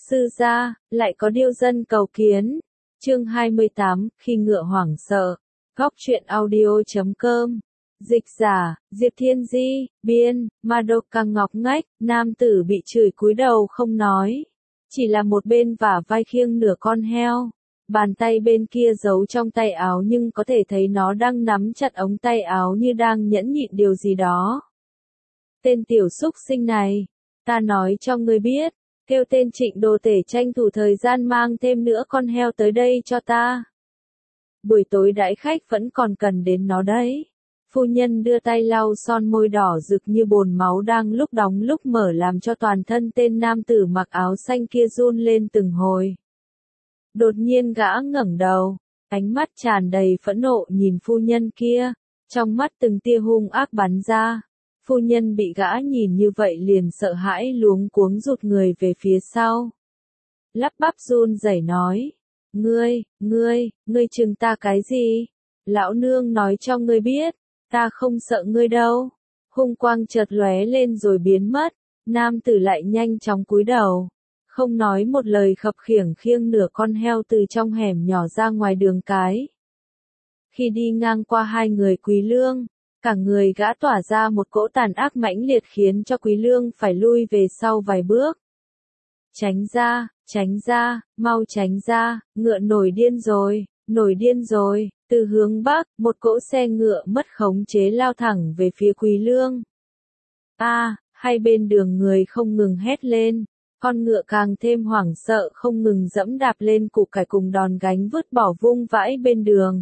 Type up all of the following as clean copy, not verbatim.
sư gia, lại có điêu dân cầu kiến. Chương 28, khi ngựa hoảng sợ. Góc truyện audio.com. Dịch giả, Diệp Thiên Di, biên, Madoka Ngọc Ngách, nam tử bị chửi cúi đầu không nói. Chỉ là một bên vả vai khiêng nửa con heo. Bàn tay bên kia giấu trong tay áo nhưng có thể thấy nó đang nắm chặt ống tay áo như đang nhẫn nhịn điều gì đó. Tên tiểu súc sinh này, ta nói cho ngươi biết, kêu tên Trịnh Đồ Tể tranh thủ thời gian mang thêm nữa con heo tới đây cho ta. Buổi tối đãi khách vẫn còn cần đến nó đấy. Phu nhân đưa tay lau son môi đỏ rực như bồn máu đang lúc đóng lúc mở làm cho toàn thân tên nam tử mặc áo xanh kia run lên từng hồi. Đột nhiên gã ngẩng đầu, ánh mắt tràn đầy phẫn nộ nhìn phu nhân kia, trong mắt từng tia hung ác bắn ra. Phu nhân bị gã nhìn như vậy liền sợ hãi luống cuống rụt người về phía sau. Lắp bắp run rẩy nói, ngươi chừng ta cái gì? Lão nương nói cho ngươi biết, ta không sợ ngươi đâu. Hung quang chợt lóe lên rồi biến mất, nam tử lại nhanh chóng cúi đầu. Không nói một lời khập khiễng khiêng nửa con heo từ trong hẻm nhỏ ra ngoài đường cái. Khi đi ngang qua hai người Quý Lương, cả người gã tỏa ra một cỗ tàn ác mãnh liệt khiến cho Quý Lương phải lui về sau vài bước. Tránh ra, mau tránh ra, ngựa nổi điên rồi, từ hướng bắc, một cỗ xe ngựa mất khống chế lao thẳng về phía Quý Lương. Hai bên đường người không ngừng hét lên, con ngựa càng thêm hoảng sợ không ngừng dẫm đạp lên củ cải cùng đòn gánh vứt bỏ vung vãi bên đường.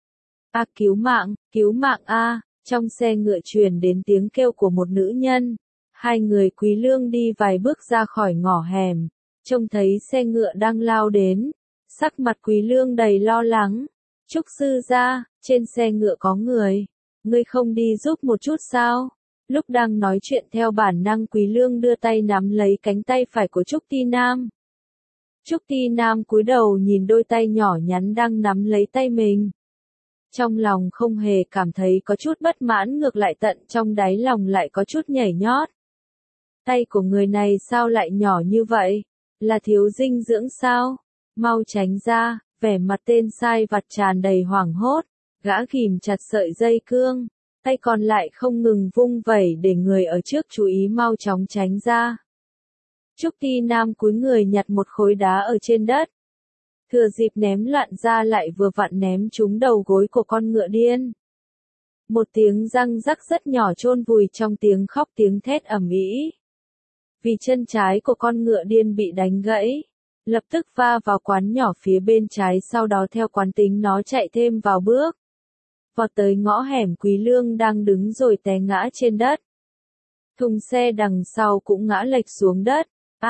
Cứu mạng trong xe ngựa truyền đến tiếng kêu của một nữ nhân. Hai người Quý Lương đi vài bước ra khỏi ngõ hẻm, trông thấy xe ngựa đang lao đến, sắc mặt Quý Lương đầy lo lắng. Trúc sư gia, trên xe ngựa có người, ngươi không đi giúp một chút sao? Lúc đang nói chuyện theo bản năng Quý Lương đưa tay nắm lấy cánh tay phải của Trúc Ti Nam. Trúc Ti Nam cúi đầu nhìn đôi tay nhỏ nhắn đang nắm lấy tay mình. Trong lòng không hề cảm thấy có chút bất mãn, ngược lại tận trong đáy lòng lại có chút nhảy nhót. Tay của người này sao lại nhỏ như vậy? Là thiếu dinh dưỡng sao? Mau tránh ra, vẻ mặt tên sai vặt tràn đầy hoảng hốt, gã ghìm chặt sợi dây cương, tay còn lại không ngừng vung vẩy để người ở trước chú ý mau chóng tránh ra. Trúc Ti Nam cúi người nhặt một khối đá ở trên đất. Thừa dịp ném loạn ra lại vừa vặn ném trúng đầu gối của con ngựa điên. Một tiếng răng rắc rất nhỏ chôn vùi trong tiếng khóc tiếng thét ầm ĩ. Vì chân trái của con ngựa điên bị đánh gãy, lập tức va vào quán nhỏ phía bên trái, sau đó theo quán tính nó chạy thêm vào bước. Vọt tới ngõ hẻm Quý Lương đang đứng rồi té ngã trên đất. Thùng xe đằng sau cũng ngã lệch xuống đất.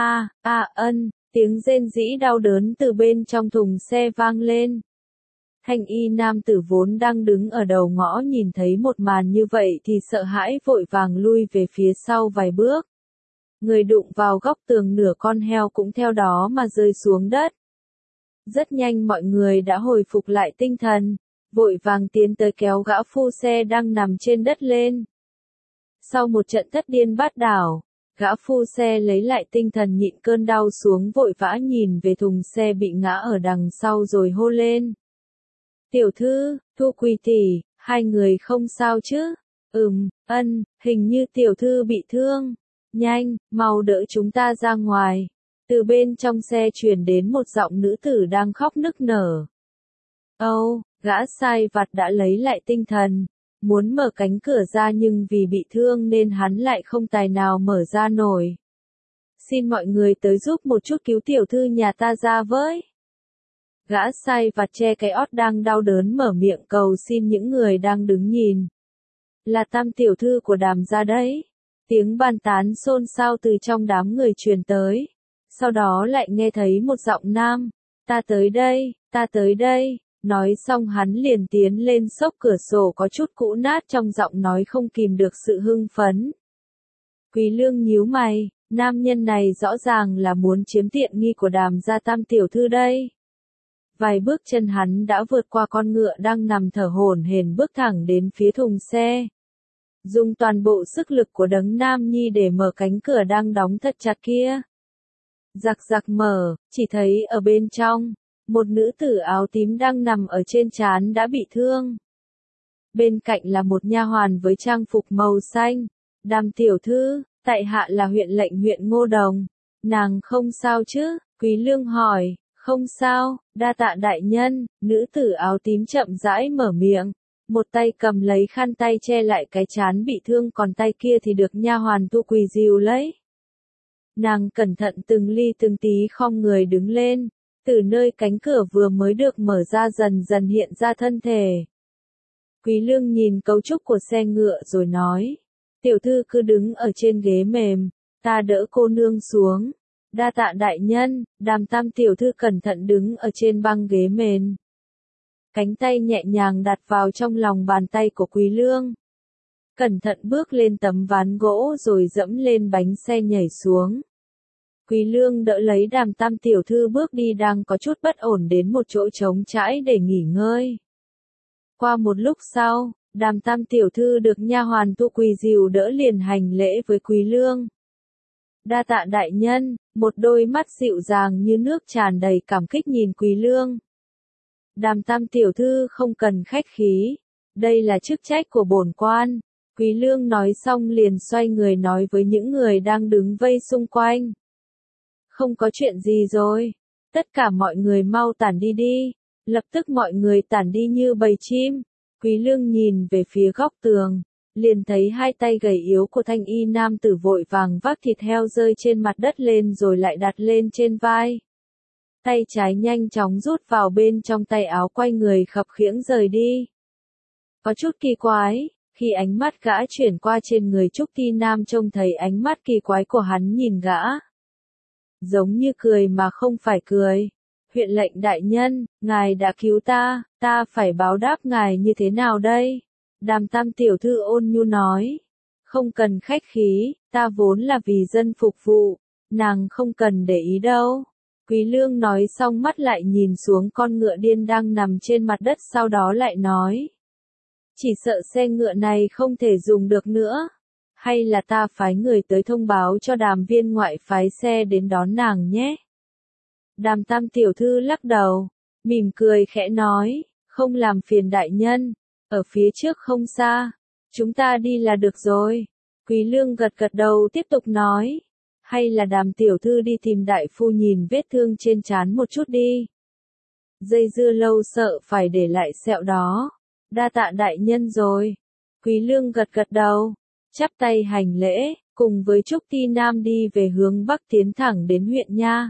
Tiếng rên rỉ đau đớn từ bên trong thùng xe vang lên. Thanh y nam tử vốn đang đứng ở đầu ngõ nhìn thấy một màn như vậy thì sợ hãi vội vàng lui về phía sau vài bước. Người đụng vào góc tường, nửa con heo cũng theo đó mà rơi xuống đất. Rất nhanh mọi người đã hồi phục lại tinh thần, vội vàng tiến tới kéo gã phu xe đang nằm trên đất lên. Sau một trận thất điên bát đảo, gã phu xe lấy lại tinh thần nhịn cơn đau xuống, vội vã nhìn về thùng xe bị ngã ở đằng sau rồi hô lên. Tiểu thư, Thu Quỳ tỷ, hai người không sao chứ? Hình như tiểu thư bị thương. Nhanh, mau đỡ chúng ta ra ngoài. Từ bên trong xe truyền đến một giọng nữ tử đang khóc nức nở. Gã sai vặt đã lấy lại tinh thần, muốn mở cánh cửa ra nhưng vì bị thương nên hắn lại không tài nào mở ra nổi. Xin mọi người tới giúp một chút cứu tiểu thư nhà ta ra với. Gã sai vặt che cái ót đang đau đớn mở miệng cầu xin những người đang đứng nhìn. Là Tam tiểu thư của Đàm gia đấy. Tiếng bàn tán xôn xao từ trong đám người truyền tới. Sau đó lại nghe thấy một giọng nam. Ta tới đây. Nói xong hắn liền tiến lên xốc cửa sổ có chút cũ nát, trong giọng nói không kìm được sự hưng phấn. Quý Lương nhíu mày, nam nhân này rõ ràng là muốn chiếm tiện nghi của Đàm gia Tam tiểu thư đây. Vài bước chân hắn đã vượt qua con ngựa đang nằm thở hổn hển, bước thẳng đến phía thùng xe. Dùng toàn bộ sức lực của đấng nam nhi để mở cánh cửa đang đóng thật chặt kia. Giặc giặc mở, chỉ thấy ở bên trong, một nữ tử áo tím đang nằm ở trên trán đã bị thương. Bên cạnh là một nha hoàn với trang phục màu xanh. Đàm tiểu thư, tại hạ là huyện lệnh huyện Ngô Đồng. Nàng không sao chứ? Quý Lương hỏi. Không sao, đa tạ đại nhân. Nữ tử áo tím chậm rãi mở miệng. Một tay cầm lấy khăn tay che lại cái trán bị thương, còn tay kia thì được nha hoàn thu quỳ dìu lấy. Nàng cẩn thận từng ly từng tí khom người đứng lên. Từ nơi cánh cửa vừa mới được mở ra dần dần hiện ra thân thể. Quý Lương nhìn cấu trúc của xe ngựa rồi nói. Tiểu thư cứ đứng ở trên ghế mềm, ta đỡ cô nương xuống. Đa tạ đại nhân. Đàm tam tiểu thư cẩn thận đứng ở trên băng ghế mềm. Cánh tay nhẹ nhàng đặt vào trong lòng bàn tay của Quý Lương. Cẩn thận bước lên tấm ván gỗ rồi dẫm lên bánh xe nhảy xuống. Quý Lương đỡ lấy Đàm tam tiểu thư bước đi đang có chút bất ổn đến một chỗ trống trải để nghỉ ngơi. Qua một lúc sau, Đàm tam tiểu thư được nha hoàn thu quỳ dìu đỡ liền hành lễ với Quý Lương. Đa tạ đại nhân, một đôi mắt dịu dàng như nước tràn đầy cảm kích nhìn Quý Lương. Đàm tam tiểu thư không cần khách khí, đây là chức trách của bổn quan. Quý Lương nói xong liền xoay người nói với những người đang đứng vây xung quanh. Không có chuyện gì rồi, tất cả mọi người mau tản đi đi. Lập tức mọi người tản đi như bầy chim. Quý Lương nhìn về phía góc tường, liền thấy hai tay gầy yếu của thanh y nam tử vội vàng vác thịt heo rơi trên mặt đất lên rồi lại đặt lên trên vai. Tay trái nhanh chóng rút vào bên trong tay áo, quay người khập khiễng rời đi. Có chút kỳ quái, khi ánh mắt gã chuyển qua trên người Trúc Ti Nam trông thấy ánh mắt kỳ quái của hắn nhìn gã. Giống như cười mà không phải cười. Huyện lệnh đại nhân, ngài đã cứu ta phải báo đáp ngài như thế nào đây? Đàm tam tiểu thư ôn nhu nói. Không cần khách khí, ta vốn là vì dân phục vụ, nàng không cần để ý đâu. Quý Lương nói xong mắt lại nhìn xuống con ngựa điên đang nằm trên mặt đất, sau đó lại nói. Chỉ sợ xe ngựa này không thể dùng được nữa. Hay là ta phái người tới thông báo cho Đàm viên ngoại phái xe đến đón nàng nhé. Đàm tam tiểu thư lắc đầu, mỉm cười khẽ nói, không làm phiền đại nhân, ở phía trước không xa, chúng ta đi là được rồi. Quý Lương gật gật đầu tiếp tục nói, hay là Đàm tiểu thư đi tìm đại phu nhìn vết thương trên trán một chút đi. Dây dưa lâu sợ phải để lại sẹo đó. Đa tạ đại nhân rồi. Quý Lương gật gật đầu, chắp tay hành lễ, cùng với Trúc Ti Nam đi về hướng bắc tiến thẳng đến huyện nha.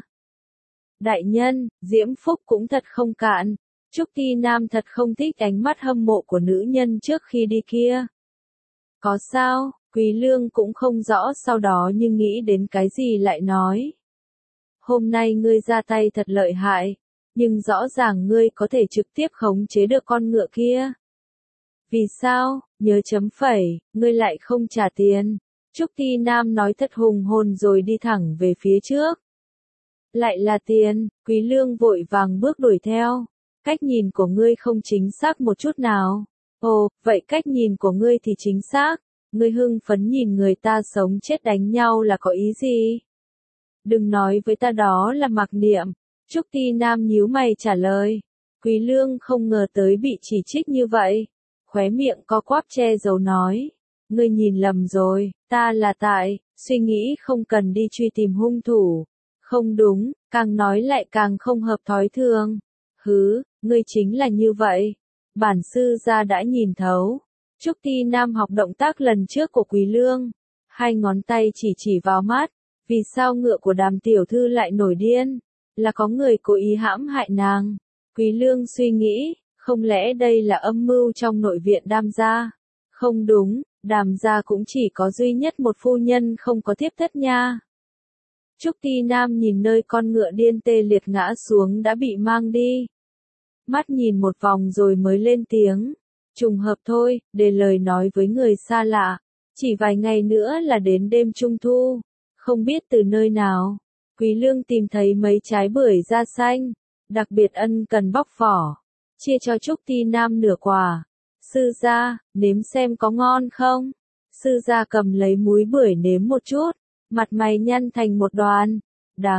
Đại nhân, diễm phúc cũng thật không cạn. Trúc Ti Nam thật không thích ánh mắt hâm mộ của nữ nhân trước khi đi kia. Có sao? Quý Lương cũng không rõ sau đó nhưng nghĩ đến cái gì lại nói. Hôm nay ngươi ra tay thật lợi hại, nhưng rõ ràng ngươi có thể trực tiếp khống chế được con ngựa kia. Vì sao? Nhớ chấm phẩy, ngươi lại không trả tiền. Trúc Ti Nam nói thật hùng hồn rồi đi thẳng về phía trước. Lại là tiền, Quý Lương vội vàng bước đuổi theo. Cách nhìn của ngươi không chính xác một chút nào. Ồ, vậy cách nhìn của ngươi thì chính xác. Ngươi hưng phấn nhìn người ta sống chết đánh nhau là có ý gì? Đừng nói với ta đó là mặc niệm. Trúc Ti Nam nhíu mày trả lời. Quý Lương không ngờ tới bị chỉ trích như vậy. Khóe miệng co quắp che giấu nói. Ngươi nhìn lầm rồi, ta là tại, suy nghĩ không cần đi truy tìm hung thủ. Không đúng, càng nói lại càng không hợp thói thường. Hứ, ngươi chính là như vậy. Bản sư gia đã nhìn thấu. Trúc Ti Nam học động tác lần trước của Quý Lương. Hai ngón tay chỉ vào mắt. Vì sao ngựa của Đàm tiểu thư lại nổi điên? Là có người cố ý hãm hại nàng. Quý Lương suy nghĩ, không lẽ đây là âm mưu trong nội viện Đàm gia? Không đúng, Đàm gia cũng chỉ có duy nhất một phu nhân không có thiếp thất nha. Trúc Ti Nam nhìn nơi con ngựa điên tê liệt ngã xuống đã bị mang đi. Mắt nhìn một vòng rồi mới lên tiếng. Trùng hợp thôi, để lời nói với người xa lạ. Chỉ vài ngày nữa là đến đêm Trung Thu. Không biết từ nơi nào, Quý Lương tìm thấy mấy trái bưởi da xanh. Đặc biệt ân cần bóc vỏ. Chia cho Trúc Ti Nam nửa quả. Sư gia, nếm xem có ngon không? Sư gia cầm lấy múi bưởi nếm một chút. Mặt mày nhăn thành một đoàn. Đắng,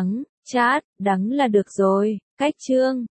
Chát, đắng là được rồi, cách chương.